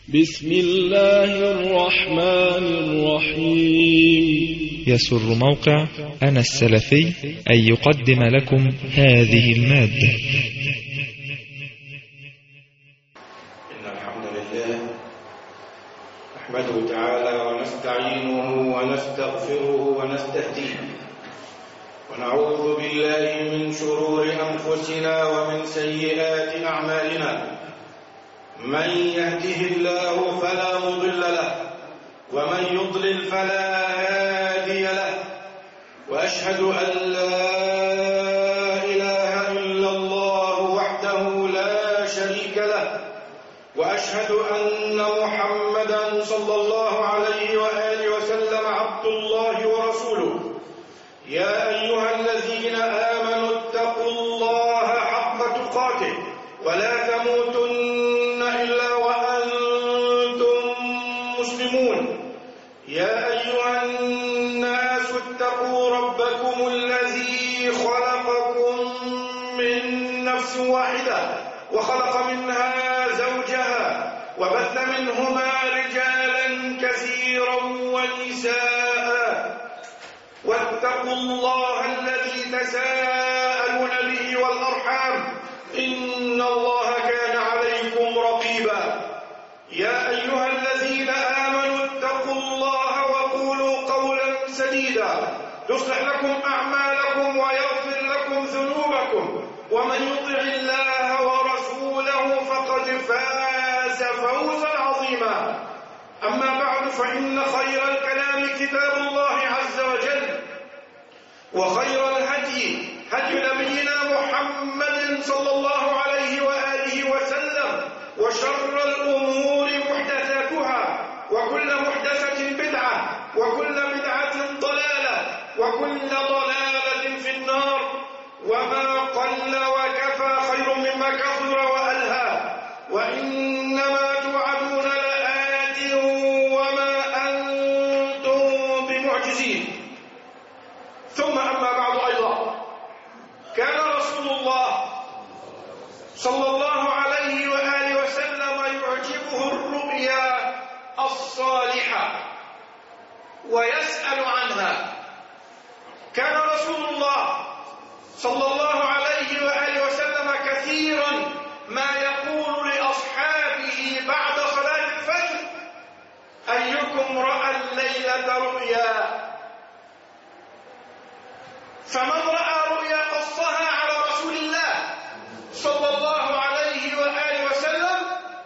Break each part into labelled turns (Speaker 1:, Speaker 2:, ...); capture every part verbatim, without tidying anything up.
Speaker 1: بسم الله الرحمن الرحيم.
Speaker 2: يسر موقع أنا السلفي أن يقدم لكم هذه المادة.
Speaker 3: إن الحمد لله نحمده تعالى ونستعينه ونستغفره ونستهديه، ونعوذ بالله من شرور أنفسنا ومن سيئات أعمالنا. من يهده الله فلا مضل له، ومن يضلل فلا هادي له، وأشهد أن لا إله إلا الله وحده لا شريك له، وأشهد أن محمدا صلى الله عليه وآله وسلم عبد الله ورسوله. يا أيها الذين آمنوا اتقوا الله حق تقاته ولا تموتن إلا وأنتم مسلمون. يا أيها الناس اتقوا ربكم الذي خلقكم من نفس واحدة وخلق منها زوجها وبث منهما رجالا كثيرا ونساء، واتقوا الله الذي تساءلون به والأرحام إن الله كان عليكم رقيبا. يا أيها الذين آمنوا اتقوا الله وقولوا قولا سديدا يصلح لكم أعمالكم ويغفر لكم ذنوبكم، ومن يطع الله ورسوله فقد فاز فوزا عظيما. أما بعد، فإن خير الكلام كتاب الله عز وجل، وخير الهدي هدي نبينا محمد صلى الله عليه وآله وسلم، وشر الأمور محدثاتها، وكل محدثة بدعة، وكل بدعة ضلالة، وكل ضلالة في النار. وما قل وكفى خير مما كثر وألهى، وإنما توعدون لآت وما أنتم بمعجزين. ثم أما بعد، أيضا كان رسول الله صلى الله عليه وآله وسلم يعجبه الرؤيا الصالحة ويسأل عنها. كان رسول الله صلى الله عليه وآله وسلم كثيرا ما يقول لأصحابه بعد صلاة الفجر: أيكم رأى الليلة رؤيا؟ فمن رأى رؤيا قصها على رسول الله صلى الله عليه وآله وسلم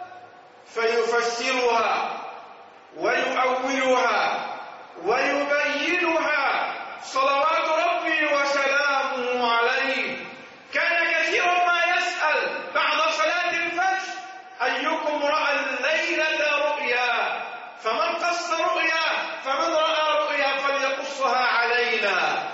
Speaker 3: فيفسرها ويؤولها ويبينها صلوات ربي وسلامه عليه. كان كثيرا ما يسأل بعد صلاة الفجر: أيكم رأى الليلة رؤيا؟ فمن قص رؤيا فمن رأى رؤيا فليقصها علينا.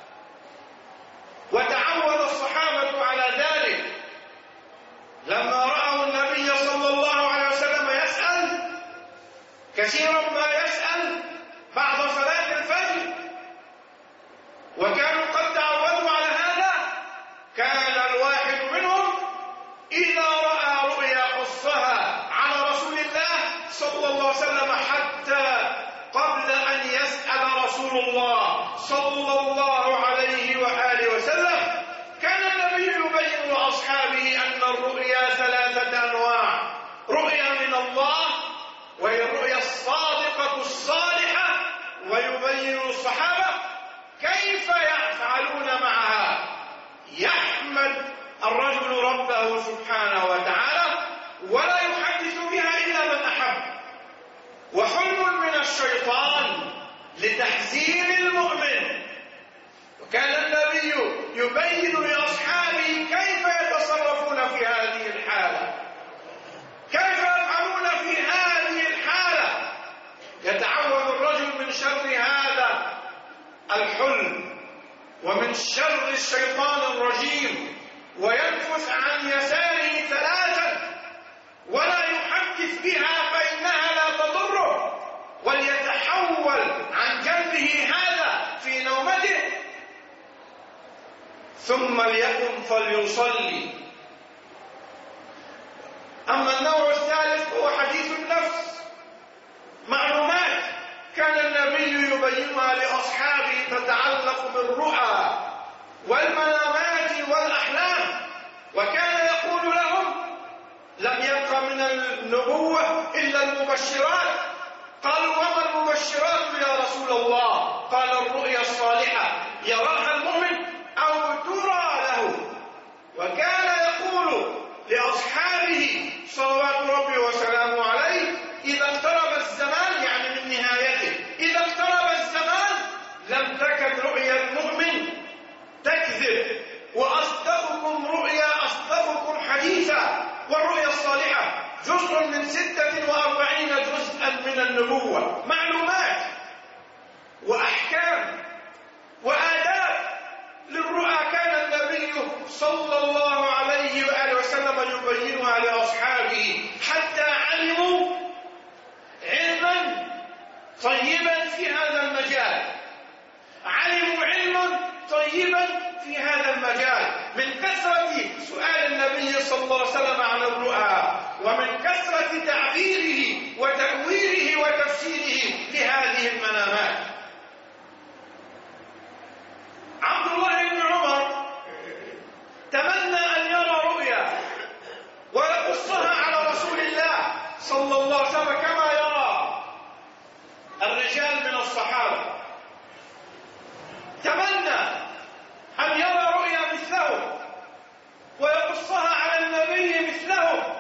Speaker 3: وتعود الصحابة على ذلك لما رأوا النبي صلى الله عليه وسلم يسأل كثيرا ما يسأل بعد صلاة الفجر، وكانوا قد تعودوا على هذا. كان الواحد منهم إذا رأى رؤيا قصها على رسول الله صلى الله عليه وسلم حتى قبل أن يسأل رسول الله صلى الله عليه وآله وسلم. كان النبي يبين لأصحابه أن الرؤيا ثلاثة أنواع: رؤيا من الله، وهي الرؤيا الصادقة الصالحة، ويبين الصحابة كيف يفعلون معها. يحمد الرجل ربه سبحانه وتعالى ولا يحدث بها إلا من أحب، وحلم من الشيطان لتحزين المؤمن. وكان النبي يبين لأصحابه كيف يتصرفون في هذه الحالة، كيف يفعلون في هذه الحالة. يتعوذ الرجل من شر هذا الحلم ومن شر الشيطان الرجيم، وينفث عن يساره ثلاثا ولا يحدث بها فإنها لا تضره، وليتحول عن جنبه هذا في نومته، ثم ليقم فليصلي. أما النوع الثالث هو حديث النفس، يبينها لأصحابه تتعلق بالرؤى والمنامات والأحلام، وكان يقول لهم: لم يبق من النبوة إلا المبشرات. قالوا: وما المبشرات يا رسول الله؟ قال: الرؤيا الصالحة يراها المؤمن أو ترى له. وكان يقول لأصحابه صلوات ربي وسلامه عليه: إذا اقترب الزمان، يعني من نهايته، إذا اقترب الزمان لم تكن رؤيا المؤمن تكذب، وأصدقكم رؤيا أصدقكم حديثا. والرؤيا الصالحة جزء من ستة وأربعين جزءا من النبوة، معلومات وأحكام وآداب للرؤى كان النبي صلى الله عليه وآله وسلم يبينها لأصحابه حتى علموا علما طيبا في هذا المجال، علموا علما طيبا في هذا المجال من كثرة سؤال النبي صلى الله عليه وسلم عن الرؤى، ومن كثرة تعبيره وتأويله وتفسيره لهذه المنامات. عبد الله بن عمر تمنى أن يرى رؤيا ويقصها على رسول الله صلى الله عليه وسلم كما يرى الرجال من الصحابة. تمنى أن يرى رؤيا مثله ويقصها على النبي مثله.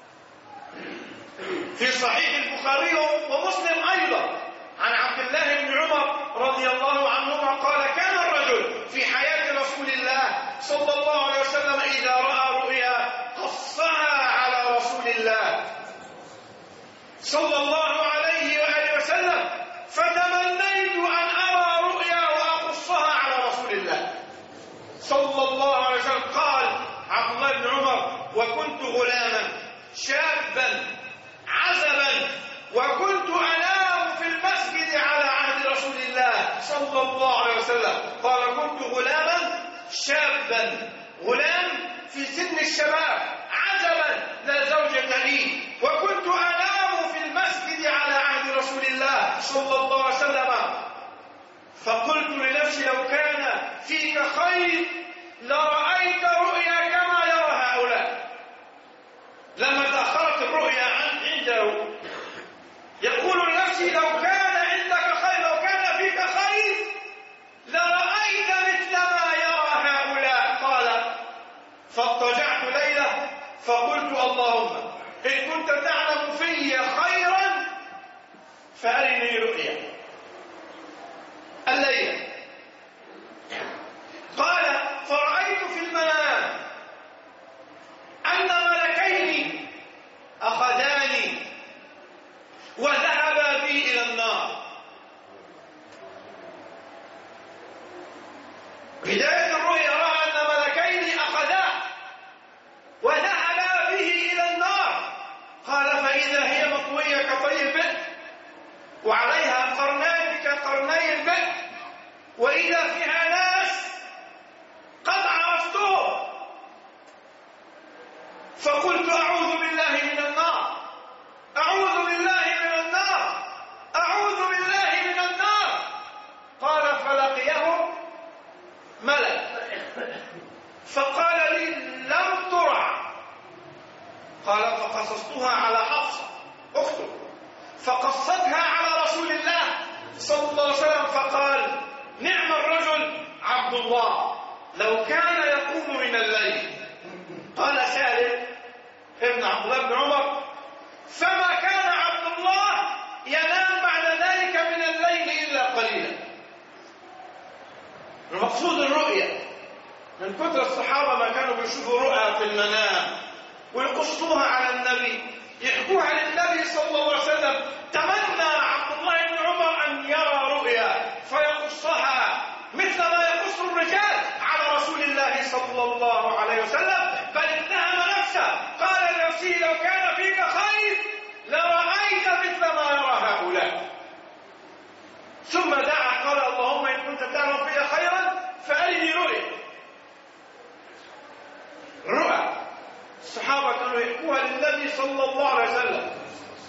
Speaker 3: في صحيح البخاري ومسلم أيضا عن عبد الله بن عمر رضي الله عنهما قال: كان الرجل في حياة رسول الله صلى الله عليه وسلم إذا رأى رؤيا قصها على رسول الله صلى الله عليه وآله وسلم، فتمنيت أن أرى رؤيا وأقصها على رسول الله صلى الله عليه وسلم. قال عبد الله بن عمر: وكنت غلاما شابا عزبا، وكنت أنام في المسجد على عهد رسول الله صلى الله عليه وسلم. قال: كنت غلاما شابا، غلام في سن الشباب، عزبا لا زوجة لي، وكنت أنام في المسجد على عهد رسول الله صلى الله عليه وسلم. فقلت لنفسي: لو كان فيك خير لرأيت رؤيا كما يرى هؤلاء. لما تأخرت الرؤيا عنده يقول لنفسي: لو كان عندك خير، لو كان فيك خير لرأيت مثل ما يرى هؤلاء. قال: فاضطجعت ليلة فقلت: اللهم إن كنت تعلم في خيرا فأرني رؤيا الليلة. قال: فرأيت في المنام أن ملكين أخذاني وذهبا بي إلى النار. بداية الرؤيا رأى أن ملكين أخذاه وذهبا به إلى النار. قال: فإذا هي مطوية كطي البئر، وعليها قرنان كقرني البئر، وإذا فيها ناس قد عرفتهم. فقلت: أعوذ بالله من النار، أعوذ بالله من النار، أعوذ بالله من النار. قال: فلقيه ملك فقال لي: لم ترع. قال: فقصصتها على حفصة أخته، فقصتها على رسول الله صلى الله عليه وسلم، فقال: نعم الرجل عبد الله لو كان يقوم من الليل. قال سالم ابن عبد الله بن عمر: فما كان عبد الله ينام بعد ذلك من الليل إلا قليلا. المقصود الرؤيا. من كثر الصحابة ما كانوا بيشوفوا رؤى في المنام ويقصوها على النبي، يحكوها للنبي صلى الله عليه وسلم. تمنى عبد الله بن عمر أن يرى رؤيا فيقصها مثل ما يقص الرجال على رسول الله صلى الله عليه وسلم، بل اتهم نفسه. قال لنفسه: لو كان فيك خير لرأيت مثل ما يرى هؤلاء. ثم دعا قال: اللهم إن كنت تعلم في خيرا فأرني رؤيا. رؤى الصحابة كانوا يحكوها للنبي صلى الله عليه وسلم.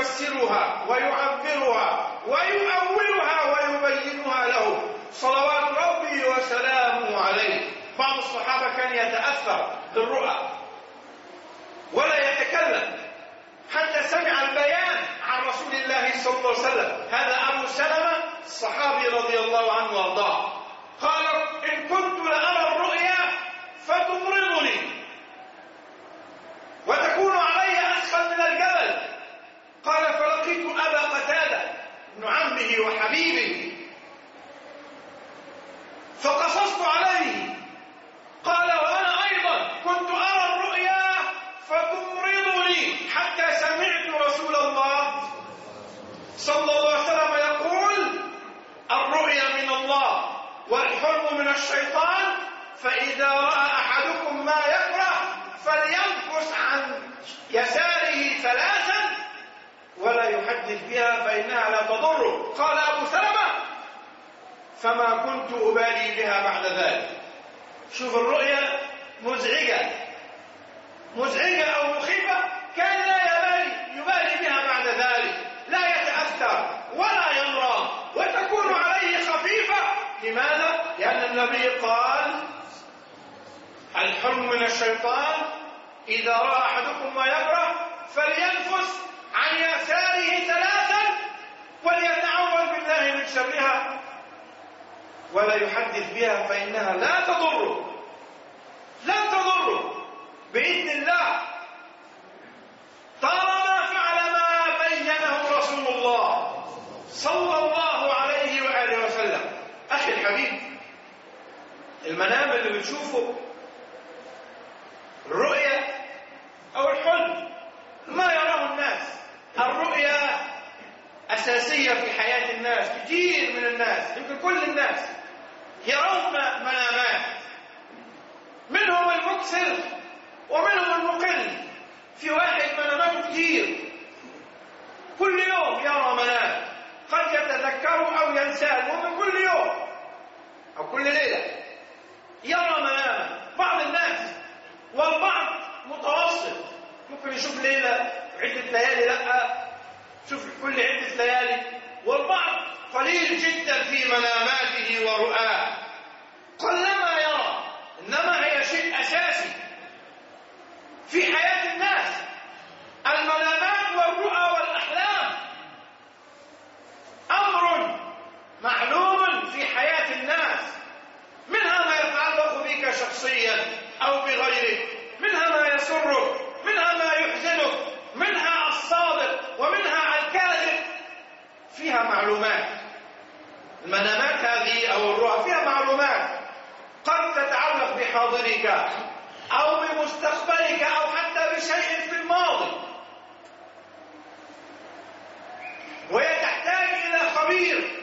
Speaker 3: يفسرها ويعبرها ويؤولها ويبينها له صلوات ربي وسلامه عليه. بعض الصحابة كان يتأثر بالرؤى ولا يتكلم حتى سمع البيان عن رسول الله صلى الله عليه وسلم. هذا أبو سلمة الصحابي رضي الله عنه وارضاه قال: إن كنت لأرى الرؤيا فتمرضني وتكون علي أثقل من الجبل. قال: فلقيت أبا قتادة ابن عمه وحبيبه فقصصت عليه. قال: وأنا أيضا كنت أرى الرؤيا فتمرضني حتى سمعت رسول الله صلى الله عليه وسلم يقول: الرؤيا من الله والحلم من الشيطان، فإذا رأى أحدكم ما يكره فلينفس عن يساره ثلاثا ولا يحدث بها فإنها لا تضره. قال أبو سلمة: فما كنت أبالي بها بعد ذلك. شوف الرؤيا مزعجة مزعجة أو مخيفة، كان لا يبالي يبالي بها بعد ذلك، لا يتأثر ولا ينرى وتكون عليه خفيفة. لماذا؟ لأن النبي قال: الحلم من الشيطان، إذا رأى أحدكم ما يكره فلينفس عن يساره ثلاثا وليتعوذ بالله من شرها ولا يحدث بها فإنها لا تضره لا تضره بإذن الله، طالما فعل ما بينه رسول الله صلى الله عليه وآله وسلم. أخي الحبيب، المنام اللي بتشوفه، الرؤيا أو الحلم، ما يراه الناس. الرؤيا أساسية في حياة الناس. كثير من الناس، يمكن كل الناس، يرون منامات، منهم المكثر ومنهم المقل. في واحد مناماته كثير، كل يوم يرى منام، قد يتذكره أو ينساه، ومن كل يوم أو كل ليلة يرى مناما. بعض الناس، والبعض متوسط، ممكن يشوف ليلة عدة ليالي، لا شوف كل عدة ليالي. والبعض قليل جدا في مناماته ورؤاه، قلما يرى. إنما هي شيء أساسي في حياة الناس، المنامات والرؤى والأحلام أمر معلوم في حياة الناس، منها ما يتعلق بك شخصيا أو بغيرك، منها ما يسرك، منها ما يحزنك، منها الصادق ومنها الكاذب. فيها معلومات. المنامات هذه أو الرؤى فيها معلومات قد تتعلق بحاضرك أو بمستقبلك أو حتى بشيء في الماضي، وهي تحتاج إلى خبير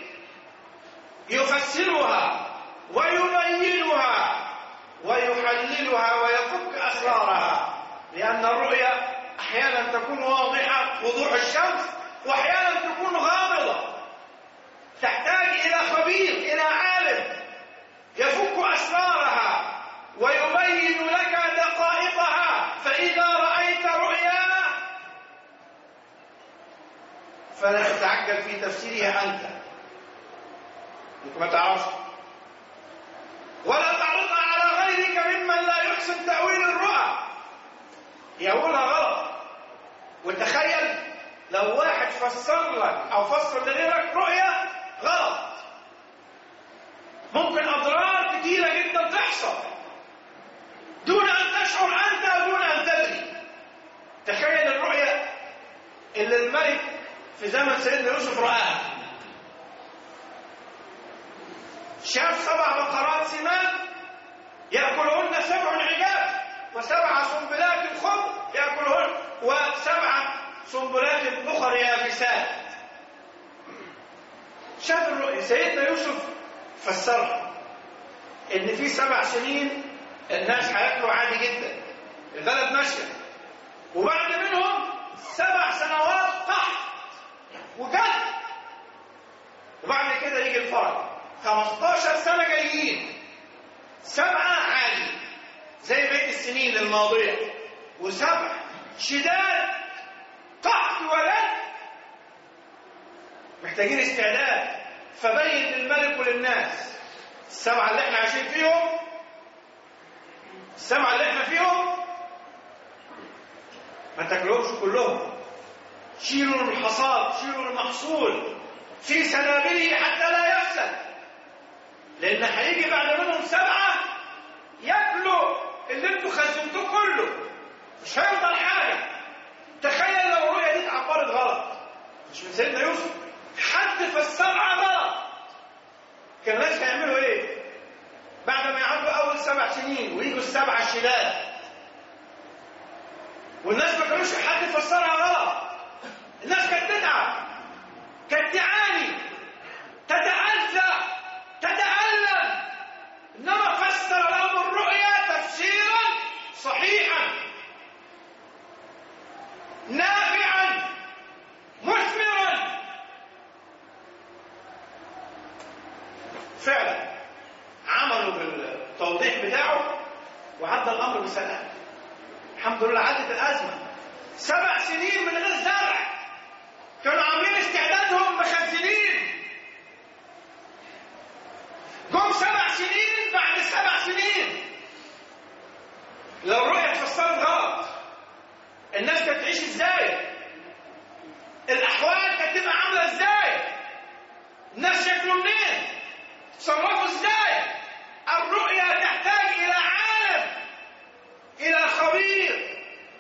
Speaker 3: يفسرها ويبينها ويحللها ويفك أسرارها. لأن الرؤيا أحيانا تكون واضحة وضوح الشمس، وأحيانا تكون غامضة، تحتاج إلى خبير، إلى عالم يفك أسرارها ويبين لك دقائقها. فإذا رأيت رؤيا فلا تتعجل في تفسيرها أنت، أنت ما تعرفش، ولا تعرضها على غيرك ممن لا يحسن تأويل الرؤى، يقولها غلط. وتخيل لو واحد فسر لك أو فسر لغيرك رؤيا غلط، ممكن أضرار كثيرة جدا تحصل دون أن تشعر أنت ودون أن تدري. تخيل الرؤيا اللي الملك في زمن سيدنا يوسف رآها، شاف سبع بقرات سمان يأكلهن سبع عجاف وسبع سنبلات خضر يأكلهن وسبع سنبلات أخر يابسات. شاف الرؤيا. سيدنا يوسف فسرها إن في سبع سنين الناس هياكلوا عادي جدا، البلد ماشية، وبعد منهم سبع سنوات قحط وجد، وبعد كده يجي الفرج. خمستاشر سنة جايين، سبعة عادي زي بقية السنين الماضية، وسبع شداد قحط ولد محتاجين استعداد. فبين للملك وللناس السبعة اللي احنا عايشين فيهم، السبعة اللي احنا فيهم ما تاكلوهمش كلهم، شيلوا الحصاد، شيلوا المحصول في سنابله حتى لا يفسد، لان هيجي بعد منهم سبعة ياكلوا اللي انتوا خزنتوه كله، مش هيفضل حاجة. تخيل لو الرؤية دي اتعبرت غلط، مش من سيدنا يوسف، حد فسرها غلط، كان الناس هيعملوا ايه؟ بعد ما يعدوا اول سبع سنين ويجوا السبع الشداد والناس ما كانوش حد فسرها غلط، الناس كانت تتعب، كانت تعاني، تتأذى، تتألم، انما فسر لهم الرؤيا تفسيرا صحيحا نافعا مثمرا. فعلا عملوا بالتوضيح بتاعه وعدى الامر بسلام، الحمد لله عدت الازمه. سبع سنين من غير زرع، كانوا عاملين استعدادهم مخزنين، جم سبع سنين بعد سبع سنين. لو الرؤية اتفسرت غلط الناس كانت تعيش ازاي؟ الاحوال كانت تبقى عامله ازاي؟ الناس شكلوا منين؟ تصرفوا ازاي؟ الرؤية تحتاج الى عالم، الى خبير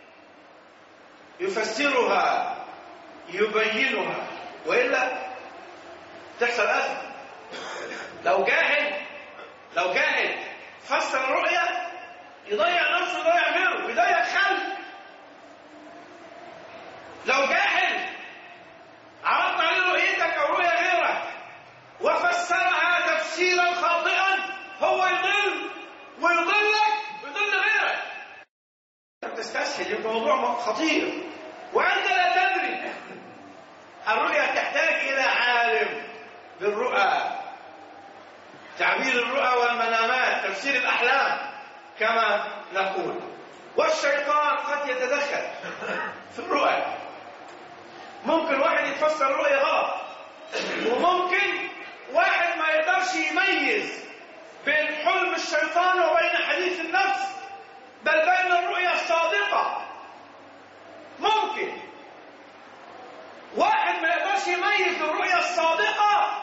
Speaker 3: يفسرها يبينها، والا تحصل ازمه. لو جاهل لو جاهل فسر الرؤية يضيع نفسه ويضيع غيره ويضيع خلق. لو جاهل عرضت عليه رؤيتك او رؤية غيرك وفسرها تفسيرا خاطئا، هو يضل ويضلك ويضل غيرك. انت بتستسهل، يبقى موضوع خطير وانت لا تدري. الرؤية تحتاج الى عالم بالرؤى، تعبير الرؤى والمنامات، تفسير الاحلام كما نقول. والشيطان قد يتدخل في الرؤى، ممكن واحد يتفسر الرؤية غلط، وممكن واحد ما يقدرش يميز بين حلم الشيطان وبين حديث النفس، بل بين الرؤية الصادقة. ممكن واحد ما يقدرش يميز الرؤية الصادقة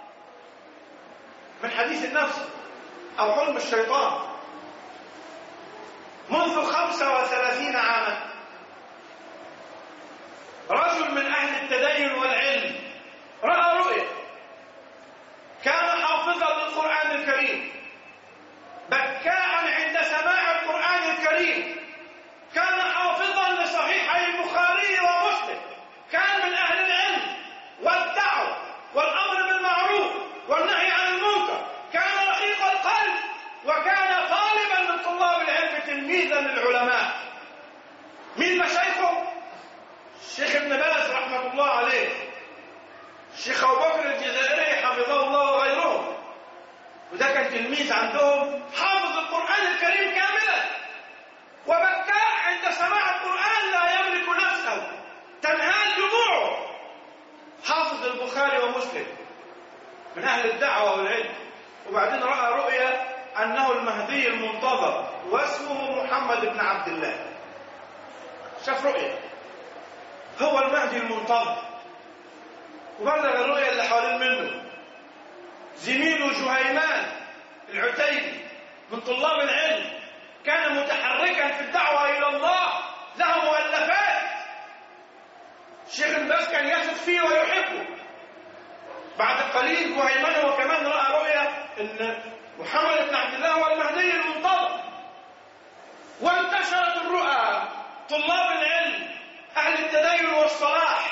Speaker 3: من حديث النفس أو حلم الشيطان. منذ خمسة وثلاثين عاما رجل من أهل التدين والعلم رأى رؤية، كان حافظا للقرآن الكريم، بكاء عند سماع القرآن الكريم، كان حافظا لصحيحي البخاري ومسلم، كان من أهل العلم والدعوة والأمر بالمعروف والنهي عن المنكر، كان رقيق القلب، وكان طالبا من طلاب العلم تلميذا للعلماء. من مشايخه الشيخ ابن باز رحمة الله عليه، الشيخ أبو بكر الجزائري حفظه الله وغيرهم، وده كان تلميذ عندهم حافظ القرآن الكريم كاملا، وبكاء عند سماع القرآن لا يملك نفسه، تنهال دموعه. حافظ البخاري ومسلم، من أهل الدعوة والعلم، وبعدين رأى رؤيا أنه المهدي المنتظر واسمه محمد بن عبد الله. شاف رؤيا هو المهدي المنتظر، وبلغ الرؤيا اللي حوالين منه. زميله جهيمان العتيبي من طلاب العلم، كان متحركا في الدعوة إلى الله، له مؤلفات، الشيخ ابن باز كان يثق فيه ويحبه. بعد قليل جهيمان هو كمان رأى رؤيا أن محمد بن عبد الله هو المهدي المنتظر، وانتشرت الرؤى. طلاب العلم، أهل التدين والصلاح،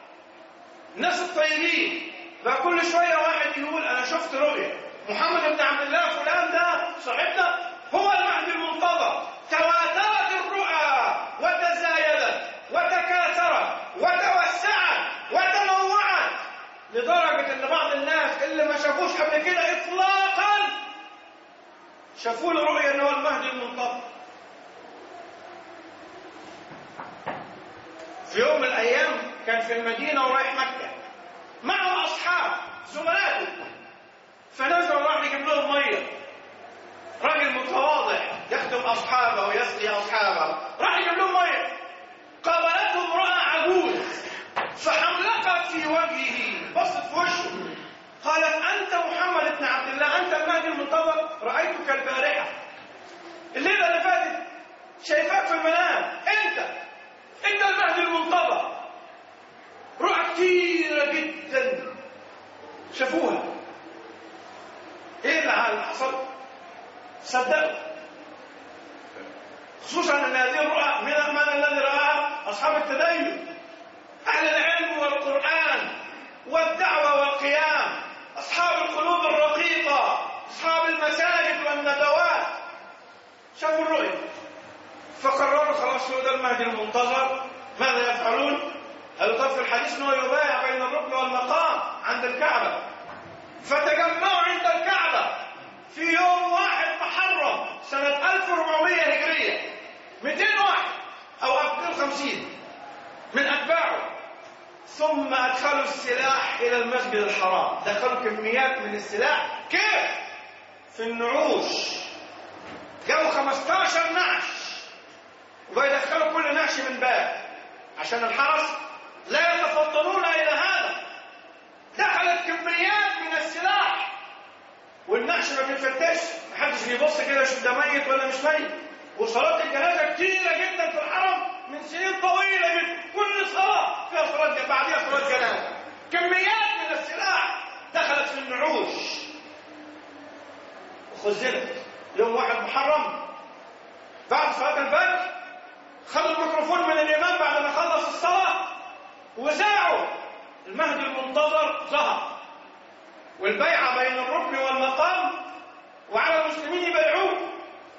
Speaker 3: الناس الطيبين، بقى كل شوية واحد يقول أنا شفت رؤيا محمد بن عبد الله فلان ده صاحبنا هو المهدي المنتظر. تواترت الرؤى وتزايدت وتكاثرت وتوسعت وتنوعت، لدرجة أن بعض الناس اللي ما شافوش قبل كده إطلاقا شافوا له رؤيا أنه هو المهدي المنتظر. في يوم من الأيام كان في المدينة ورايح مكة، معه أصحاب زملاته، فنزل راح يجيب لهم مية. راجل متواضع يخدم أصحابه ويسقي أصحابه، راح يجيب لهم مية. قابلته امرأة عجوز فحملقت في وجهه، بصت في وشه، قالت: أنت محمد بن عبد الله، أنت المهدي المنتظر، رأيتك البارحة، الليلة اللي فاتت شايفاك في المنام، أنت أنت المهدي المنتظر. رؤى كتيرة جدا شافوها. إيه اللي حصل؟ صدقوا، خصوصا أن هذه الرؤى من من الذي رآها؟ أصحاب التدين، أهل العلم والقرآن والدعوة والقيام، أصحاب القلوب الرقيقة، أصحاب المساجد والندوات، شافوا الرؤيا فقرروا خلاص هو ده المهدي المنتظر. ماذا يفعلون؟ قالوا طب في الحديث أنه يبايع بين الركن والمقام عند الكعبة، فتجمعوا عند الكعبة في يوم واحد محرم سنة ألف وأربعمائة هجرية، مئتين واحد أو مئتين وخمسين من أتباعه، ثم أدخلوا السلاح إلى المسجد الحرام. دخلوا كميات من السلاح، كيف؟ في النعوش، جابوا خمسة عشر نعش ويدخلوا كل نعش من باب عشان الحرس لا يتفضلون إلى هذا. دخلت كميات من السلاح والنعش ما بيتفتش، محدش بيبص كده يشوف ده ميت ولا مش ميت. وصلاة الجنازة كتيرة جدا في الحرم من سنين طويلة جدا، كل صلاة فيها صلاة بعديها صلاة جنازة. كميات من السلاح دخلت في النعوش وخزنت. يوم واحد محرم بعد صلاة الفجر خدوا الميكروفون من الإمام بعد ما خلص الصلاة وزاعوا المهدي المنتظر ظهر، والبيعة بين الركن والمقام، وعلى المسلمين يبيعوه.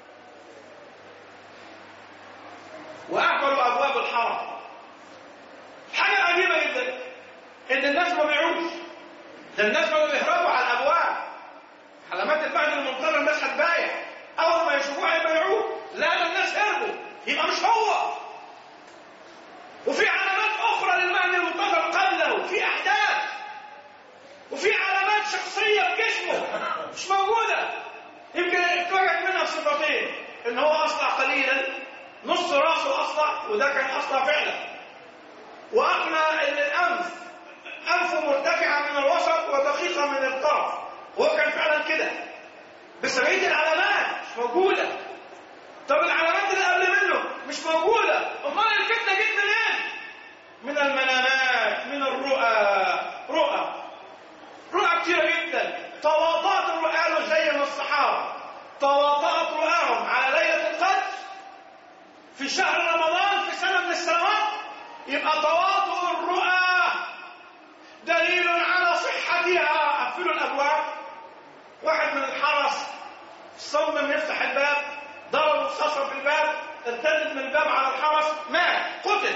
Speaker 3: وأقبلوا أبواب الحرم. حاجة عجيبة جدا إن الناس ما بيعوش، ده الناس ما بيهربوا على الأبواب. علامات المهدي المنتظر الناس هتبايع، أول ما يشوفوها يبيعوه. لا، ده الناس هربوا، يبقى مش هو. وفي علامات أخرى للمهدي المنتظر قبله، في أحداث وفي علامات شخصية في جسمه مش موجودة. يمكن اتوجد منها صفتين: إن هو أصلع قليلا، نص راسه أصلع وده كان أصلع فعلا، وأقنى إن الأنف أنفه مرتفعة من الوسط ودقيقة من الطرف، وهو كان فعلا كده. بس بقية العلامات مش موجودة. طب العلامات اللي قبل منه مش موجودة، أمال الفتنة جت منين؟ من المنامات، من الرؤى. رؤى رؤى كتيرة جدا. تواطأت الرؤى زي ما الصحابة تواطأت رؤاهم على ليلة القدر في شهر رمضان في سنة من السنوات. يبقى تواطؤ الرؤى دليل على صحتها. قفلوا الأبواب. واحد من الحرس صمم يفتح الباب، ضرب رصاصة في الباب، ارتدت من الباب على الحرس، مات، قتل.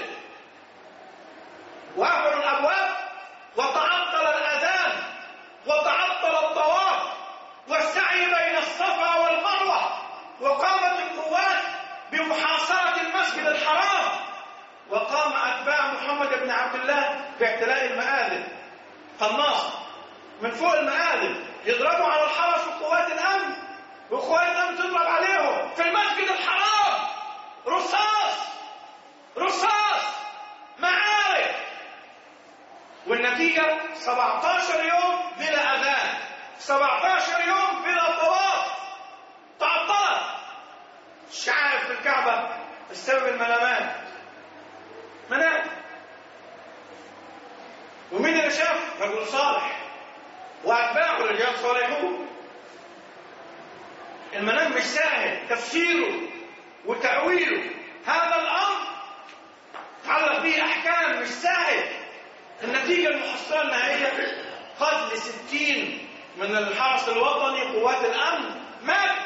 Speaker 3: وقفلوا الأبواب وتعطل الأذان وتعطل الطواف والسعي بين الصفا والمروة، وقامت القوات بمحاصرة المسجد الحرام، وقام أتباع محمد بن عبد الله باعتلاء المآذن. قناص من فوق المآذن يضربوا على الحرس وقوات الأمن، وقوات الأمن تضرب عليهم في المسجد الحرام. رصاص رصاص معارك. والنتيجة سبعة عشر يوم بلا أذان، سبعة عشر يوم بلا طواف، تعطلت. الشعائر في الكعبة بسبب المنامات. منام. ومين اللي شاف؟ رجل صالح وأتباعه رجال صالحون. المنام مش سهل تفسيره وتأويله. هذا الأمر تعلق به أحكام مش سهل. النتيجة المحصلة النهائية قتل ستين من الحرس الوطني قوات الأمن، مات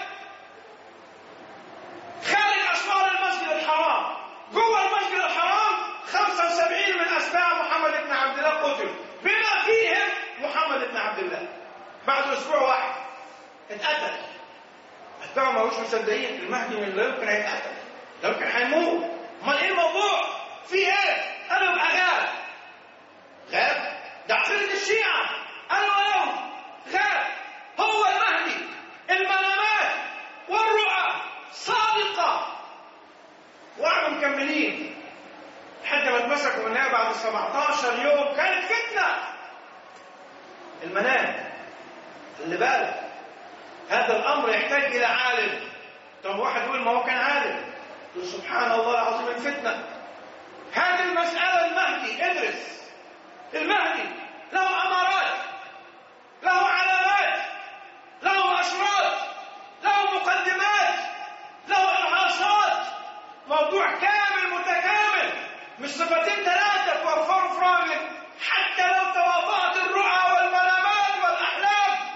Speaker 3: خارج أسوار المسجد الحرام. جوه المسجد الحرام خمسة وسبعين من أتباع محمد بن عبد الله قتلوا، بما فيهم محمد بن عبد الله. بعد أسبوع واحد اتقتل. أتباعه ما هوش مصدقين المهدي من لا يمكن هيتقتل، لا يمكن هيموت. امال ايه الموضوع؟ في ايه؟ قالوا يبقى غاب. غاب؟ ده عقيدة الشيعة. مسكوا منها بعد سبعتاشر يوم، كانت فتنة. المنام اللي بالك هذا الأمر يحتاج إلى عالم. طب واحد يقول ما هو كان عالم، يقول سبحان الله العظيم الفتنة. هذه المسألة المهدي ادرس. المهدي له أمارات، له علامات، له أشراط، له مقدمات، له إرهاصات، موضوع كامل متكامل، مش صفتين ثلاثة توفروا في راجل. حتى لو تواطأت الرؤى والمنامات والأحلام.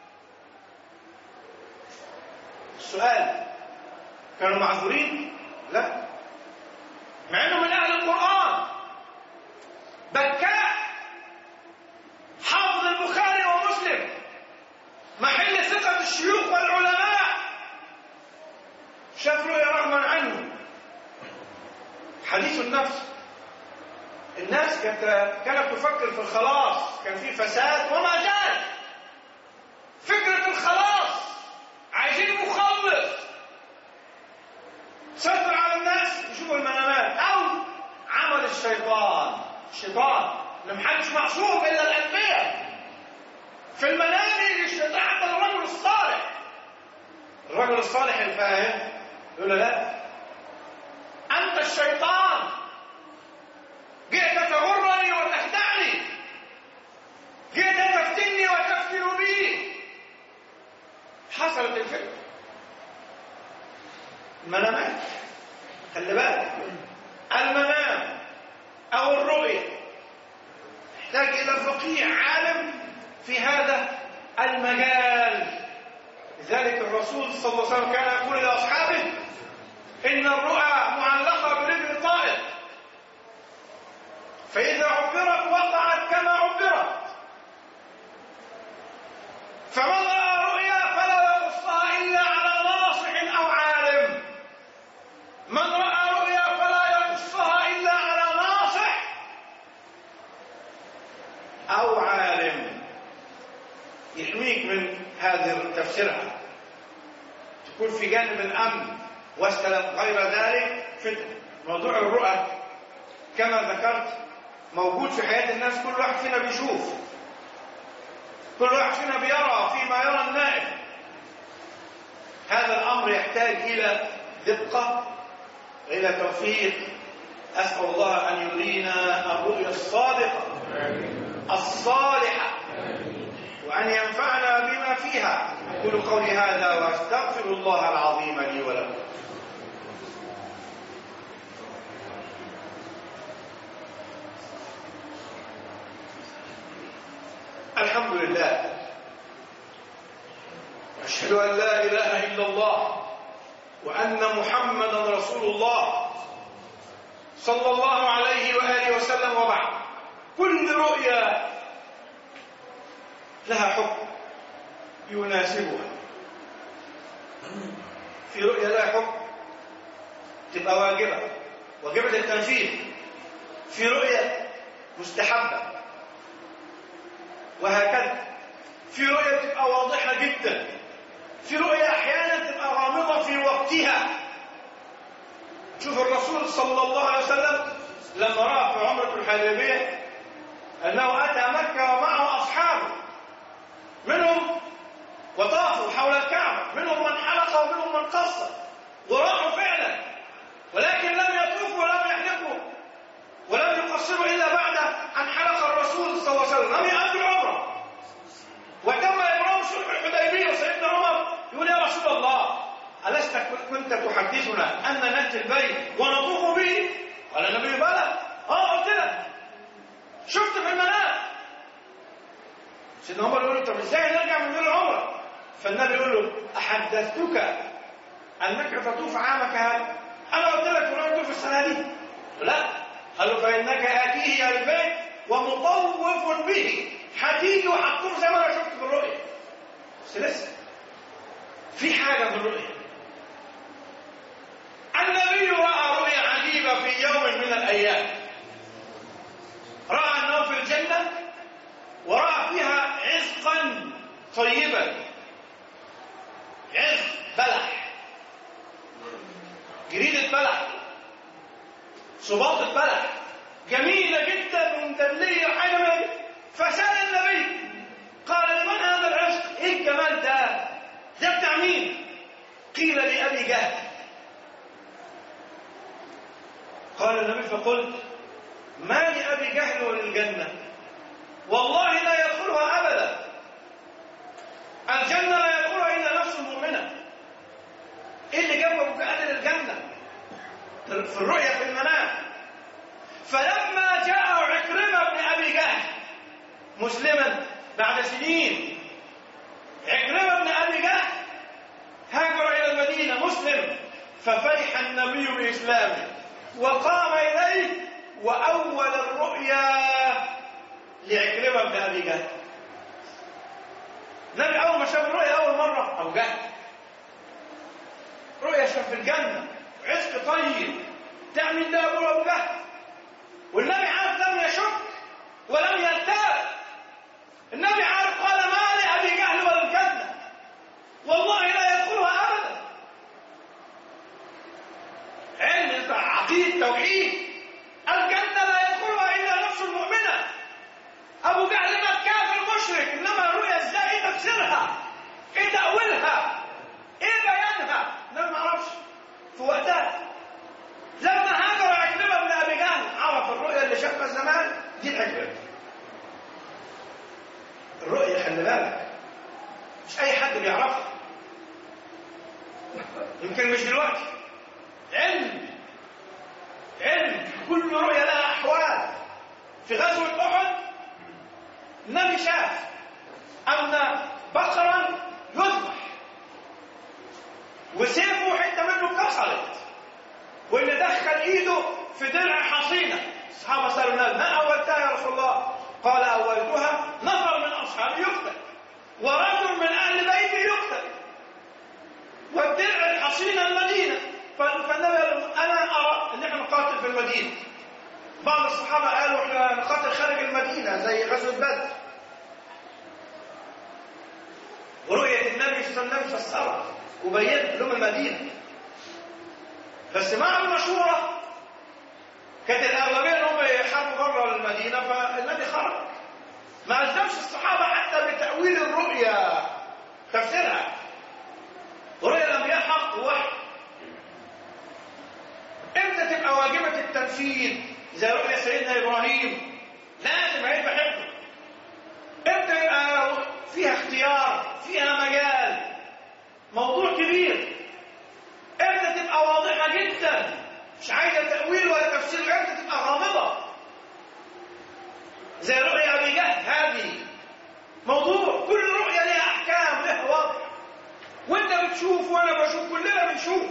Speaker 3: السؤال كانوا معذورين؟ لا، مع انه من اهل القرآن. بكاء حافظ البخاري ومسلم، محل ثقة الشيوخ والعلماء، شاف رؤيا رغما عنه. حديث النفس. الناس كانت كانت تفكر في الخلاص، كان في فساد وما زال. فكرة الخلاص، عايزين مخلص سيطر على الناس يشوفوا المنامات، او عمل الشيطان. الشيطان اللي محدش معصوم الا الانبياء. في المنام يجي الشيطان حتى الرجل الصالح. الرجل الصالح الفاهم يقول له لا، انت الشيطان، جئت تغرني وتخدعني، جئت تفتني وتفتن بي. حصلت الفتنة. المنامات، خلي بالك، المنام او الرؤية يحتاج الى فقيه عالم في هذا المجال. لذلك الرسول صلى الله عليه وسلم كان يقول لاصحابه ان الرؤى معلقة برجل طائر، فاذا عبرت وقعت كما عبرت. فمن رأى رؤيا فلا يقصها الا على ناصح او عالم. من رأى رؤيا فلا يقصها إلا على ناصح أو عالم يحميك من هذه تفسيرها، تكون في جانب الأمن والسلام. غير ذلك فتنة. موضوع الرؤى كما ذكرت موجود في حياة الناس، كل واحد فينا بيشوف، كل واحد فينا بيرى فيما يرى النائم. هذا الأمر يحتاج إلى دقة، إلى توفيق. أسأل الله أن يرينا الرؤيا الصادقة الصالحة، وأن ينفعنا بما فيها. أقول قولي هذا وأستغفر الله العظيم لي ولكم. الحمد لله، أشهد أن لا إله إلا الله وأن محمدا رسول الله صلى الله عليه وآله وسلم. وبعد، كل رؤيا لها حكم يناسبها. في رؤيا لها حكم تبقى واجبة، واجبة التنفيذ. في رؤيا مستحبة، وهكذا. في رؤيا تبقى واضحة جدا، في رؤيا أحيانا تبقى غامضة في وقتها. شوف الرسول صلى الله عليه وسلم لما رأى في عمرة الحديبية أنه أتى مكة ومعه أصحابه، منهم وطافوا حول الكعبة، منهم من حلق ومنهم من قصر، وراحوا فعلا، ولكن لم يطوفوا ولم يحلقوا ولم يقصروا إلا بعد أن حلق الرسول صلى الله عليه وسلم. لم يأتوا العمرة، وتم إبرام صلح الحديبية. وسيدنا عمر يقول يا رسول الله، ألست كنت تحدثنا أن نأتي البيت ونطوف به؟ قال النبي بلى. اه قلت لك، شفت في المنام. سيدنا عمر يقول له طب ازاي نرجع من غير العمرة؟ فالنبي يقول له أحدثتك أنك تطوف عامك هذا؟ أنا قلت لك ولا تطوف السنة دي؟ لا. قال له فإنك آتيه البيت ومطوف به، هتيجي وهتطوف زي ما أنا شفت في الرؤيا. بس لسه في حاجة في الرؤيا. النبي رأى رؤيا عجيبة في يوم من الأيام. رأى أنه في الجنة، ورأى فيها عزقا طيبا، عزق بلح، جريدة بلح، صباطة بلح قلت ما لأبي جهل وللجنة؟ والله لا يدخلها أبدا. الجنة لا يدخلها إلا نفس مؤمنة. إيه اللي جاب أبو جهل للجنة؟ في الرؤيا في المنام. فلما جاء عكرمة بن أبي جهل مسلما بعد سنين، عكرمة بن أبي جهل هاجر إلى المدينة مسلم، ففرح النبي بإسلامه وقام إليه، وأول الرؤيا لعكرمة بن أبي جهل. النبي أول ما شاف الرؤيا أول مرة أبو جهل رؤيا شاف في الجنة عشق طيب تعمل ده أبو أبو جهل، والنبي عارف لم يشك ولم يرتاب. النبي عارف قال ما لأبي جهل ولا الجنة والله لا يدخلها أبدا. علم عقيدة توحيد، الجنة لا يدخلها إلا نفس المؤمنة. أبو جهل ما كافر مشرك، إنما الرؤيا إزاي إيه تفسيرها؟ إيه تأويلها؟ إيه بيانها؟ أنا ما أعرفش. في وقتها لما هاجر عكرمة بن أبي جهل عرف الرؤيا اللي شافها زمان دي العكرمة. الرؤيا خلي بالك مش أي حد بيعرفها، يمكن مش دلوقتي. علم علم كل رؤيا لها أحوال. في غزوة أحد النبي شاف أن بقرا يذبح وسيفه حتة منه اتكسرت، وإن دخل إيده في درع حصينة. الصحابة سألوا النبي ما أولتها يا رسول الله؟ قال أولتها نفر من أصحابي يقتل ورجل من أهل بيتي يقتل والدرع الحصينة المدينة. فالنبي قال أنا أرى أن احنا نقاتل في المدينة. بعض الصحابة قالوا احنا نقاتل خارج المدينة زي غزوة بدر. ورؤية النبي صلى الله عليه وسلم فسرها وبينت لهم المدينة، بس مع المشورة كانت الأغلبية ان هم يحاربوا بره المدينة، فالنبي خرج. ما ألزمش الصحابة حتى بتأويل الرؤيا تفسيرها. ورؤيا الأنبياء حق ووحي. امتى تبقى واجبة التنفيذ زي رؤيا سيدنا إبراهيم؟ لازم هيبقى حبه. امتى يبقى فيها اختيار، فيها مجال، موضوع كبير. امتى تبقى واضحة جدا مش عايزة تأويل ولا تفسير، امتى تبقى غامضة زي رؤيا أبي جهل. هذه موضوع كل رؤيا لها أحكام لها وضع، وانت بتشوف وانا بشوف كلنا بنشوف.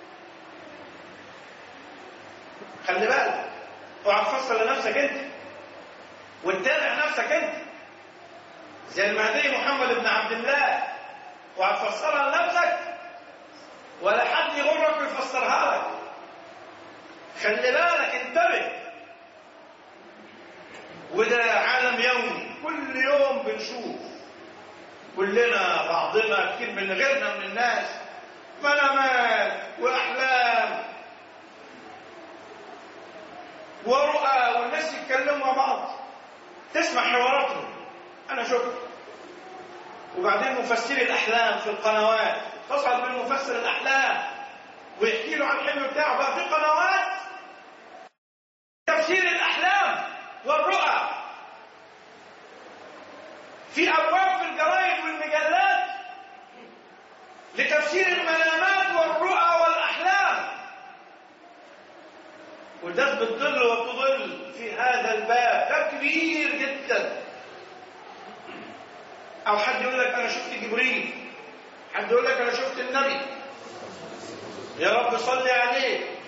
Speaker 3: خلي بالك اوعى تفسر لنفسك انت وتتابع نفسك انت زي المهدي محمد بن عبد الله، اوعى تفسرها لنفسك ولا حد يغرك ويفسرها لك. خلي بالك انتبه. وده عالم يومي، كل يوم بنشوف كلنا بعضنا كتير من غيرنا من الناس منامات واحلام ورؤى، والناس يتكلموا مع بعض تسمع حواراتهم. انا شفت. وبعدين مفسري الاحلام في القنوات تصعد من مفسر الاحلام ويحكي له عن الحلم بتاعه. بقى في قنوات تفسير الاحلام والرؤى، في ابواب في الجرايد والمجلات لتفسير المنامات والرؤى والاحلام. وده بتضل وتضل في هذا الباب، ده كبير جدا. او حد يقول لك انا شفت جبريل، حد يقول لك انا شفت النبي، يا رب صل عليه.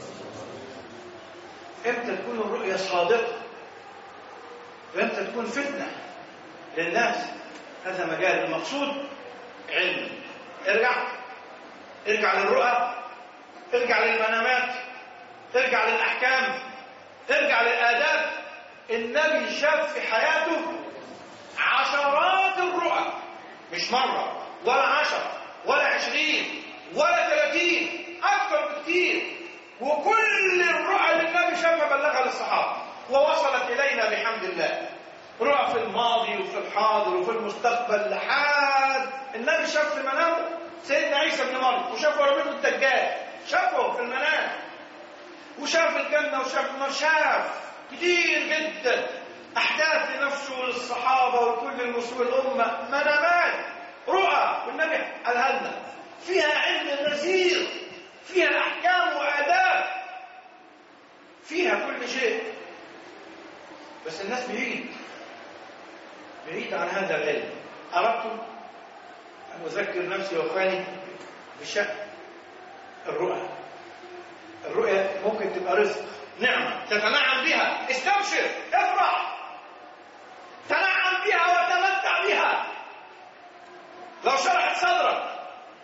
Speaker 3: امتى تكون الرؤيا صادقه وامتى تكون فتنه للناس؟ هذا مجال. المقصود علم. ارجع ارجع للرؤى، ارجع للمنامات، ارجع للاحكام، ارجع للاداب. النبي شاف في حياته عشرات الرؤى، مش مره ولا عشرة ولا عشرين ولا ثلاثين، اكثر بكثير. وكل الرؤى اللي النبي شافها بلغها للصحابه ووصلت الينا بحمد الله. رؤى في الماضي وفي الحاضر وفي المستقبل. لحد النبي شاف في منامه سيدنا عيسى بن مريم، وشافه ربيع الدجال، شافه في المنام. وشاف الجنة وشاف النار، شاف كتير جدا أحداث لنفسه وللصحابة وكل المسلمين الأمة، منامات، رؤى، والنبي قالها لنا فيها علم غزير، فيها أحكام وآداب، فيها كل شيء. بس الناس بعيد بعيد عن هذا العلم. أردت أن أذكر نفسي وأخواني بشأن الرؤى. الرؤيا ممكن تبقى رزق، نعمة تتنعم بها، استبشر، افرح، تنعم بها وتمتع بها. لو شرحت صدرك،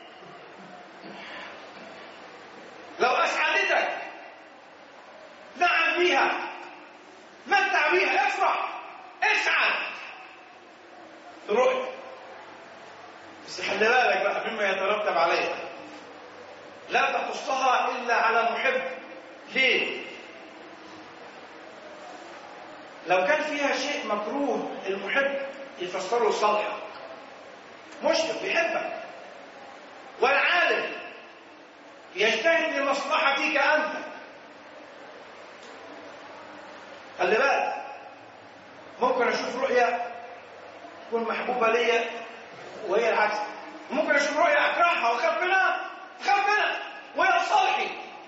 Speaker 3: لو أسعدتك، نعم بها، متع بها، افرح، اسعد. الرؤيا بس خلي بالك بقى مما يترتب عليها، لا تقصها إلا على محب. ليه؟ لو كان فيها شيء مكروه المحب يفسره صالحا، مشرف بيحبك، والعالم يجتهد لمصلحتك أنت. خلي بالك، ممكن أشوف رؤيا تكون محبوبة ليا وهي العكس، ممكن أشوف رؤيا أكرهها وأخاف منها، أخاف منها وهي صالحي.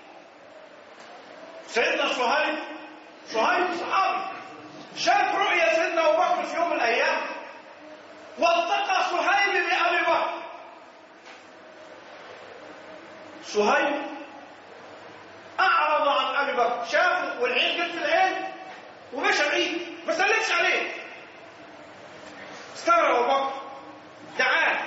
Speaker 3: سيدنا صهيب صهيب صحابي شاف رؤيا سيدنا أبو بكر في يوم من الأيام، والتقى صهيب بأبي بكر. صهيب أعرض عن أبي بكر، شافه والعين جت في العين ومشى بعيد، ما سلمش عليه. استغرب أبو بكر، دعاه،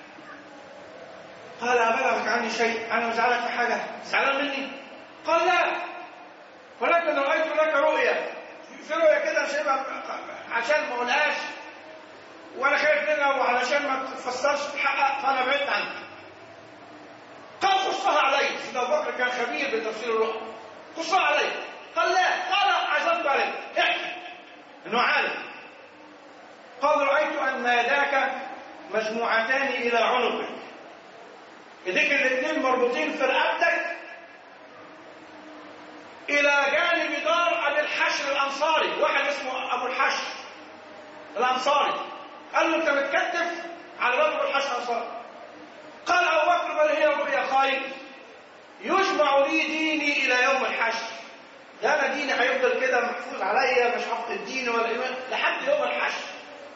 Speaker 3: قال أبلغك عني شيء؟ أنا مزعلك في حاجة؟ زعلان مني؟ قال لا، ولكن رأيت لك رؤيا، في رؤيا كده سيبها عشان ما اقولهاش وانا خايف منها وعلشان ما تتفسرش تتحقق، فانا بعدت عنها. قال خصها علي. سيدنا ابو بكر كان خبير بتفسير الرؤى. خصها علي. قال لا. قال عزمت عليك، احكي انه عالم. قال رايت ان يداك مجموعتان الى عنقك، ايديك الاثنين مربوطين في رقبتك الى جانب دار ابي الحشر الانصاري. واحد اسمه ابو الحشر الانصاري قال له انت متكتف على باب ابو الحشر الانصاري. قال ابو بكر بل هي رؤيا خير، يجمع لي ديني الى يوم الحشر. ده انا ديني هيفضل كده محفوظ عليا، مش هفقد ديني ولا ايمان لحد يوم الحشر.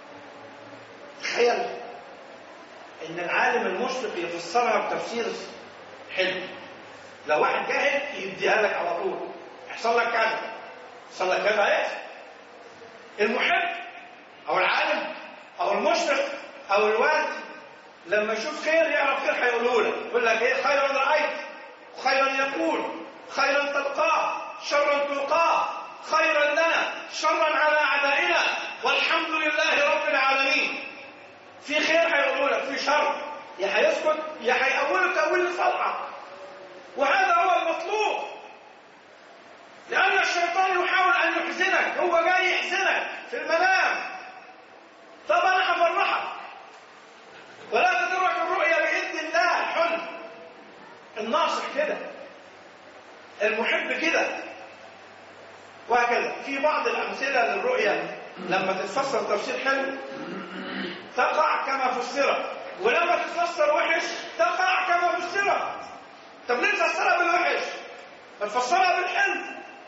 Speaker 3: تخيل ان العالم المشرق يفسرها بتفسير حلو، لو واحد جاهل يديها لك على طول، يحصل لك كذا، يحصل لك كذا. ايه المحب او العالم او المشرق او الواد لما يشوف خير يعرف خير هيقوله لك، يقول لك ايه؟ خيرا رايت، خيرا يقول، خيرا تلقاه، شرا تلقاه، خيرا لنا، شرا على اعدائنا، والحمد لله رب العالمين. في خير هيقوله لك، في شر يا هيسكت يا هيقوله تاويل لصالحك. وهذا هو المطلوب، لأن الشيطان يحاول أن يحزنك، هو جاي يحزنك في المنام. طب أنا هفرحك، ولا تدرك الرؤيا بإذن الله. الحلم الناصح كده، المحب كده، وهكذا. في بعض الأمثلة للرؤيا لما تتفسر تفسير حلو تقع كما فسرت، ولما تتفسر وحش تقع كما فسرت. طب ليه تفسرها بالوحش؟ ما تفسرها بالحلو.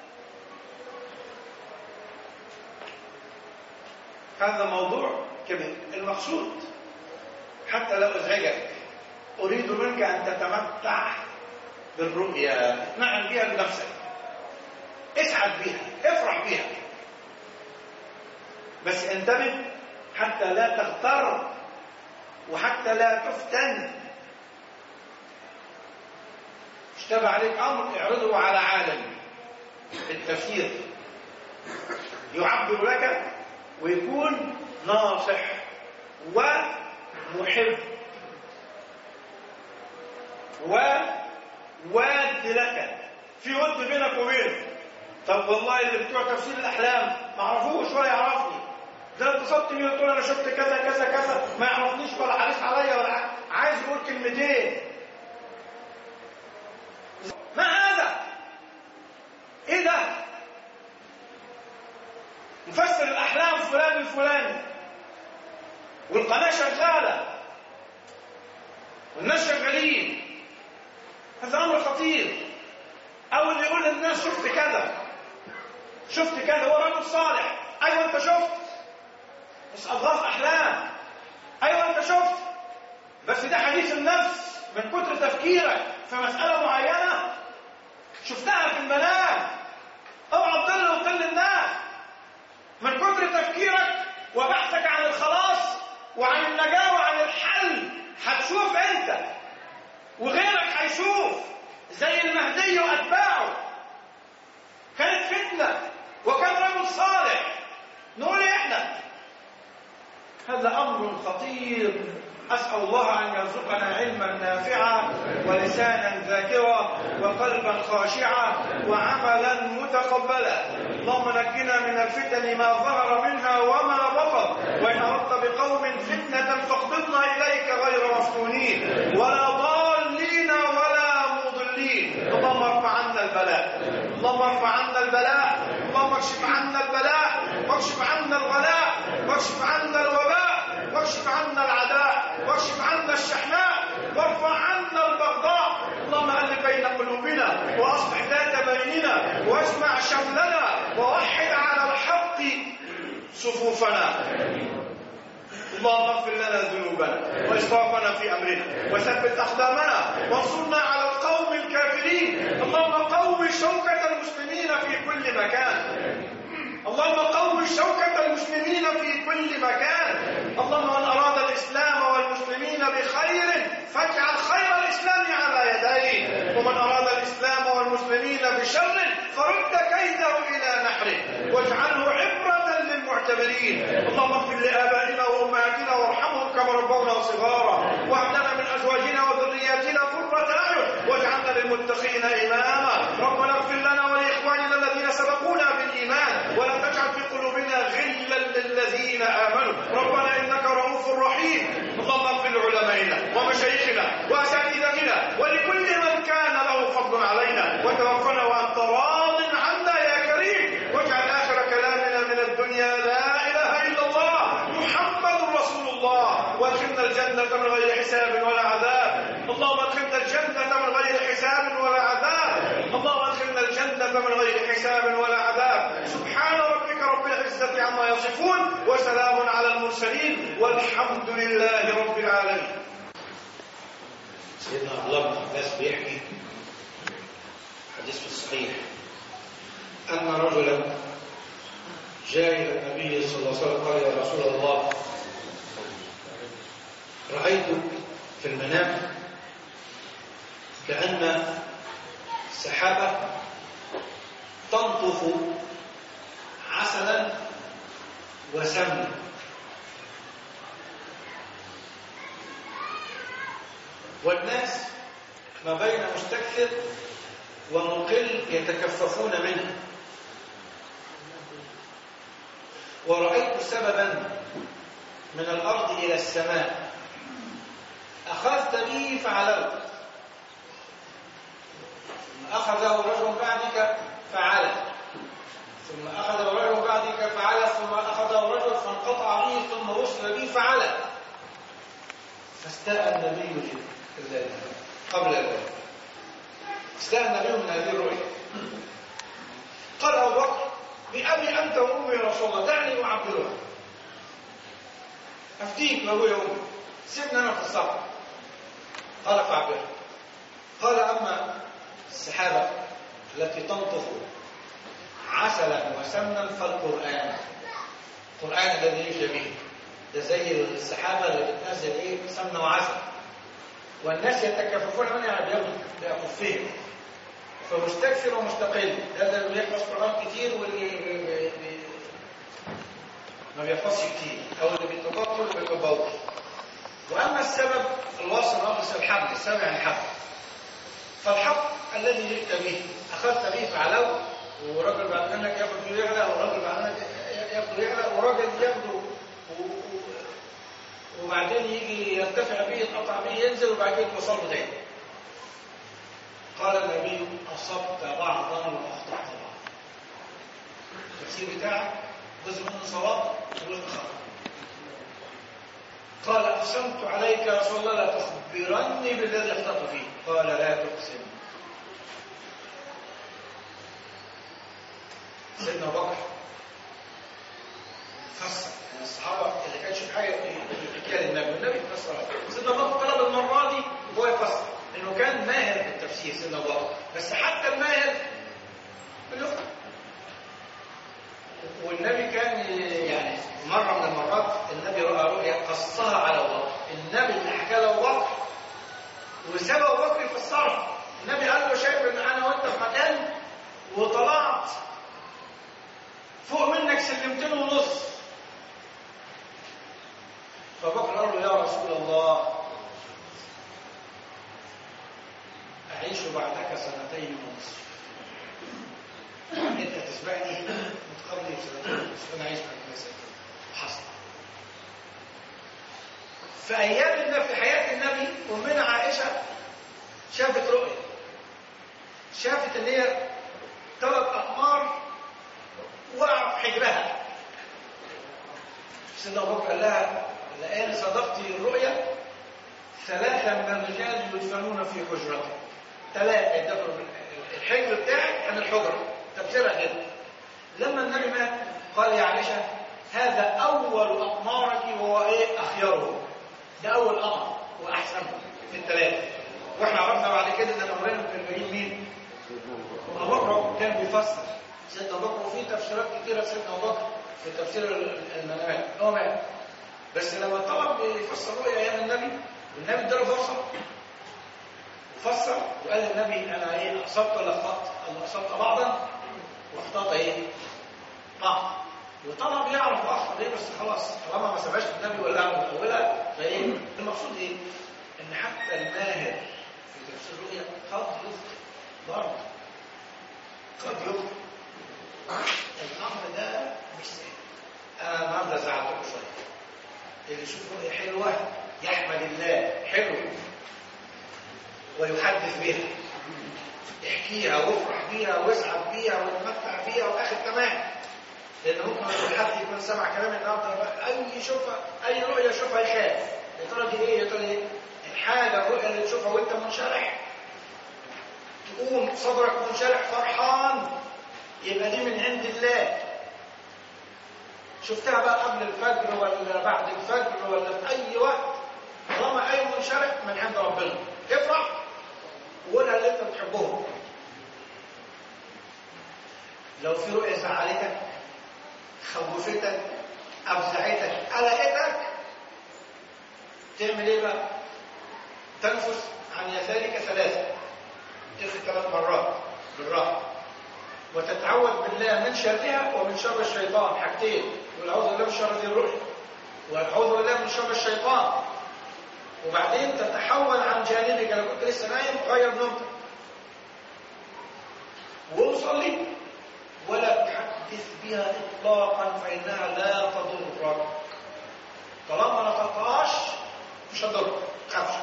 Speaker 3: هذا موضوع كبير. المقصود حتى لو ازعجك اريد منك ان تتمتع بالرؤيا، نعم بها لنفسك، اسعد بها، افرح بها، بس انتبه حتى لا تغتر وحتى لا تفتن. اشتبه عليك امر اعرضه على عالم التفسير يعبر لك ويكون ناصح ومحب وواد لك، في ود بينك وبينه. طب والله اللي بتوع تفسير الاحلام ما عرفوش ولا يعرفني، ده اتصلت بيه وتقول انا شفت كذا كذا كذا، ما يعرفنيش ولا حريص عليا ولا عايز يقول كلمتين. ما هذا؟ ايه ده؟ مفسر الاحلام فلان الفلاني، والقناه شغاله والناس شغالين. هذا امر خطير. او اللي يقول للناس شفت كذا شفت كذا، هو رجل صالح، ايوه انت شفت، بس اضغاث احلام. ايوه انت شفت، بس ده حديث النفس من كتر تفكيرك في مساله معينه شفتها في المنام. اوعى تضل وتضل الناس من كتر تفكيرك وبحثك عن الخلاص وعن النجاه وعن الحل. هتشوف انت وغيرك هيشوف زي المهدي واتباعه. كانت فتنه وكان رجل صالح، نقول ايه احنا؟ هذا امر خطير. اسال الله ان يرزقنا علما نافعا ولسانا ذاكرا وقلبا خاشعا وعملا متقبلا. اللهم نجنا من الفتن ما ظهر منها وما بطن، وان اردت بقوم فتنه فاقبضنا اليك غير مفتونين ولا ضالين ولا مضلين. اللهم ارفع عنا البلاء، اللهم ارفع عنا البلاء، اللهم اكشف عنا البلاء واكشف عنا الغلاء واكشف عنا الوباء واكشف عنا العداء واكشف عنا الشحناء وارفع عنا البغضاء. اللهم الف بين قلوبنا واصلح ذات بيننا واجمع شملنا ووحد على الحق صفوفنا. اللهم اغفر لنا ذنوبنا واسرافنا في امرنا وثبت اقدامنا وانصرنا على القوم الكافرين. اللهم قوي شوكة المسلمين في كل مكان، اللهم قوي شوكة المسلمين في كل مكان. اللهم من أراد الإسلام والمسلمين بخير فاجعل خير الإسلام على يديه، ومن أراد الإسلام والمسلمين بشر فرد كيده إلى نحره واجعله عبرة للمعتبرين. اللهم اغفر لآبائنا وأمهاتنا وارحمهم كما ربونا صغارا، وهب لنا من أزواجنا وذرياتنا قرة أعين واجعلنا للمتقين إماما. ربنا اغفر لنا ولإخواننا الذين سبقونا بالإيمان ولا تجعل في قلوبنا غلا للذين آمنوا. ربنا إنك رؤوف رحيم. اللهم اغفر لعلمائنا ومشايخنا وأساتذتنا ولكل من كان له فضل علينا، وتوفنا وأنت راض عنا يا كريم. واجعل آخر كلامنا من الدنيا لا إله إلا الله محمد رسول الله، وادخلنا الجنة من غير حساب ولا عذاب. اللهم ادخلنا الجنة من غير حساب ولا عذاب. اللهم ادخلنا الجنة من غير حساب ولا عذاب. سبحان ربك رب العزة عما يصفون وسلام على المرسلين والحمد لله رب العالمين.
Speaker 4: سيدنا عبد الله بن عباس بيحكي حديث في الصحيح أن رجلا جاء إلى النبي صلى الله عليه وسلم قال يا رسول الله رأيت في المنام كأن سحابة تنطف عسلا وسمنا، والناس ما بين مستكثر ومقل يتكففون منه، ورأيت سببا من الأرض إلى السماء أخذت به فعلوت، ثم أخذه رجل بعدك فعله، ثم أخذه رجل بعدك فعله، ثم أخذه رجل فانقطع به، ثم وصل به فعله. فاستاء النبي قبل ذلك، استاء النبي من هذه الرؤيا. قال أبو بكر بأبي أنت وأمي يا رسول الله دعني أعبرها، أفتيك لأبويا وأمي، سيبني أنا في الصبر. قال فاعبرها. قال أما السحابة التي تنطف عسلا وسمنا فالقرآن، القرآن الذي يجري به ده زي السحابة اللي بتنزل ايه سمنة وعسل، والناس يتكففون منها يعني بأكفهم، فمستكثر ومستقل، ده اللي بيحفظ قرآن كتير واللي ما بيحفظش كتير، او اللي بيتبطل واللي بيتبطل. واما السبب الواصل ناقص الحبل، السبب يعني حبل، فالحبل الذي جئت به اخذت به فعلوه، وراجل بعد منك ياخذ يغلى، وراجل بعد منك ياخذ يغلى، وراجل ياخذه وبعدين يجي يرتفع به يتقطع به ينزل وبعدين يوصل له تاني. قال النبي اصبت بعضا واخطات بعضا. التفسير بتاعك جزء منه صواب وجزء خطأ. قال أقسمت عليك يا رسول الله لا تخبرني بالذي اخطأت فيه. قال لا تقسم. سيدنا أبو بكر فسر، يعني الصحابة اللي كانش في حاجة يحكيها للنبي والنبي فسر. سيدنا أبو بكر طلب المرة دي وهو يفسر لأنه كان ماهر في التفسير سيدنا أبو بكر، بس حتى الماهر باللغة. والنبي كان يعني مرة من المرات النبي رأى رؤيا قصها على أبو بكر، النبي اللي حكى له أبو بكر وساب أبو بكر يفسرها. النبي قال له شايف إن أنا وأنت في مكان وطلعت فوق منك سلمتين ونص. فبكر قال له يا رسول الله أعيش بعدك سنتين ونصف، أنت تسبقني متقبلي بسنتين ونصف وأنا أعيش بعدك سنتين. حصل في أيام النبي في حياة النبي أمنا عائشة شافت رؤية، شافت اللي هي ثلاث أقمار وقع في حجرها. سيدنا أبو بكر قال لها لأن صدقتي الرؤيا ثلاثة من الرجال يدفنون في حجرته. ثلاثة يدفنوا الحجر بتاعك عن الحجرة. تفسيرها كده. لما النبي مات قال يا عائشة هذا أول أقمارك وهو إيه أخيره. ده أول أمر وأحسن من الثلاثة. وإحنا عرفنا بعد كده إن الأمرين في الباقيين مين؟ أبو بكر كان بيفسر. سيدنا أبو بكر وفي تفسيرات كتيرة سيدنا أبو بكر في تفسير المنامات. هو مات بس لما طلب يفسر رؤيا أيام النبي والنبي اداله فرصة وفسر وقال للنبي أنا إيه أصبت ولا أخطأت؟ قال أصبت بعضا وأخطأت إيه؟ بعض. وطلب يعرف أخطأ ليه بس خلاص طالما ما سبقش النبي ولا من أولها فإيه؟ المقصود إيه؟ إن حتى الماهر في تفسير الرؤيا قد يخطئ برضه. قد يخطئ. الأمر ده مش سهل. أنا النهارده زعلتكم شوية. اللي يشوف رؤية حلوة يحمد الله حلو ويحدث بها، يحكيها ويفرح بيها ويسعد بيها ويتمتع بيها وآخر تمام. لأن ممكن حد يكون سمع كلام النهارده أي يشوفها أي رؤية يشوفها يخاف. يا ترى دي إيه؟ يا ترى إيه؟ الحاجة الرؤية اللي تشوفها وأنت منشرح تقوم صدرك منشرح فرحان يبقى دي من عند الله. شفتها بقى قبل الفجر ولا بعد الفجر ولا في أي وقت طالما أي منشرح من عند ربنا افرح وقولها اللي أنت بتحبهم. لو في رؤية زعلتك خوفتك أفزعتك قلقتك تعمل إيه بقى؟ تنفس عن يسارك ثلاثة تلك ثلاث مرات بالراحة وتتعوذ بالله من شرها ومن شر الشيطان. حاجتين يقول أعوذ بالله من شر ذي الرؤيا وأعوذ بالله من شر الشيطان. وبعدين تتحول عن جانبك لو كنت لسه نايم غير نومتك وصلي ولا تحدث بها إطلاقا فإنها لا تضرك. طالما ما تقطعش مش هتضرك تخافش.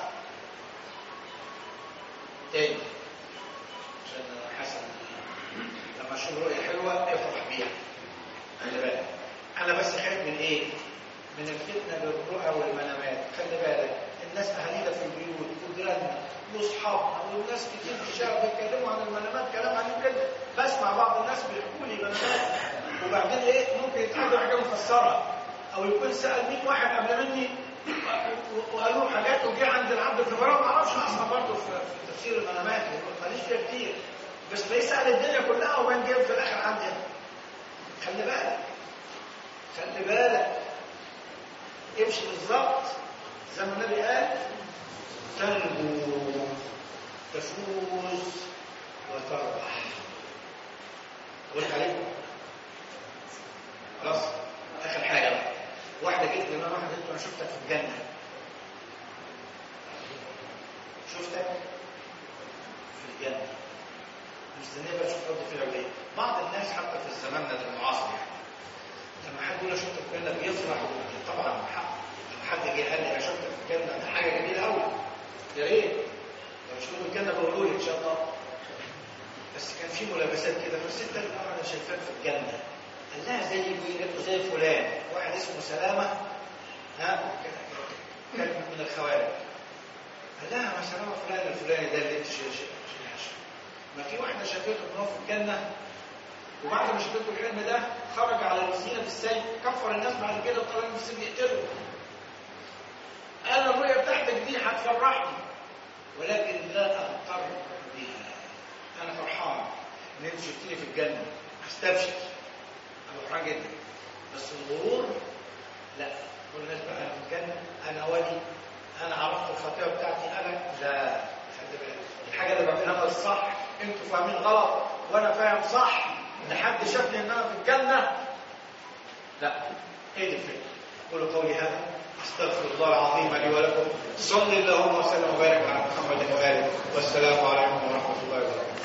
Speaker 4: تاني عشان حسن لما اشوف رؤية حلوة افرح بيها. خلي بالك انا بس خايف من ايه؟ من الفتنة بالرؤى والمنامات. خلي بالك الناس اهالينا في البيوت وجيراننا واصحابنا والناس كتير في الشارع بيتكلموا عن المنامات كلام عن كده. بسمع بعض الناس بيحكوا لي منامات وبعدين ايه ممكن يتعدوا حاجة مفسرة او يكون سأل مية واحد قبل مني وقالوا له حاجات وجي عند العبد الفبراء ما اعرفش اصلا برضه في تفسير المنامات ماليش فيها كتير بس بيسأل الدنيا كلها وبين جايب في الاخر عندي. خلي بالك خلي بالك امشي بالظبط زي ما النبي قال تنجو تفوز وتربح. قلت عليكم خلاص. اخر حاجه بقى واحده جت لنا واحده قالت انا شفتك في الجنه. شفتك في الجنه مستنيه بقى اشوف رد فعله ايه. بعض الناس حتى في زماننا المعاصر يعني لما حد يقول شفتك في الجنه بيفرح طبعا حق. لما حد جه قال لي انا شفتك في الجنه ده حاجه جميله قوي يا ريت لو شفتك في الجنه بقولوا لي ان شاء الله. بس كان في ملابسات كده فالست قالت انا شايفاك في الجنه قال لها زي زي فلان، واحد اسمه سلامة، ها كان من الخوارج. قال لها ما سلامة فلان الفلاني ده اللي انت شايفه، ما في واحدة شافته ان هو في الجنة، وبعد ما شافته الحلم ده خرج على المسكينة بالسيف، كفر الناس بعد كده وطلع المسلم يقتله. انا الرؤية بتاعتك دي هتفرحني، ولكن لا اغتر بها. انا فرحان ان انت شفتني في الجنة، هستبشر، انا فرحان جدا، بس الغرور لا. كل الناس بقى انا في الجنة، انا ولي، انا عرفت الخطيئة بتاعتي، انا لا. خلي بالك الحاجة اللي بعملها الصح، انتوا فاهمين غلط وانا فاهم صح، ان حد شافني ان انا في الجنة، لا. ايه دي الفكرة؟ قولوا قولي هذا، استغفر الله العظيم لي ولكم. صلى اللهم وسلم وبارك على محمد وآله، والسلام عليكم ورحمة الله وبركاته.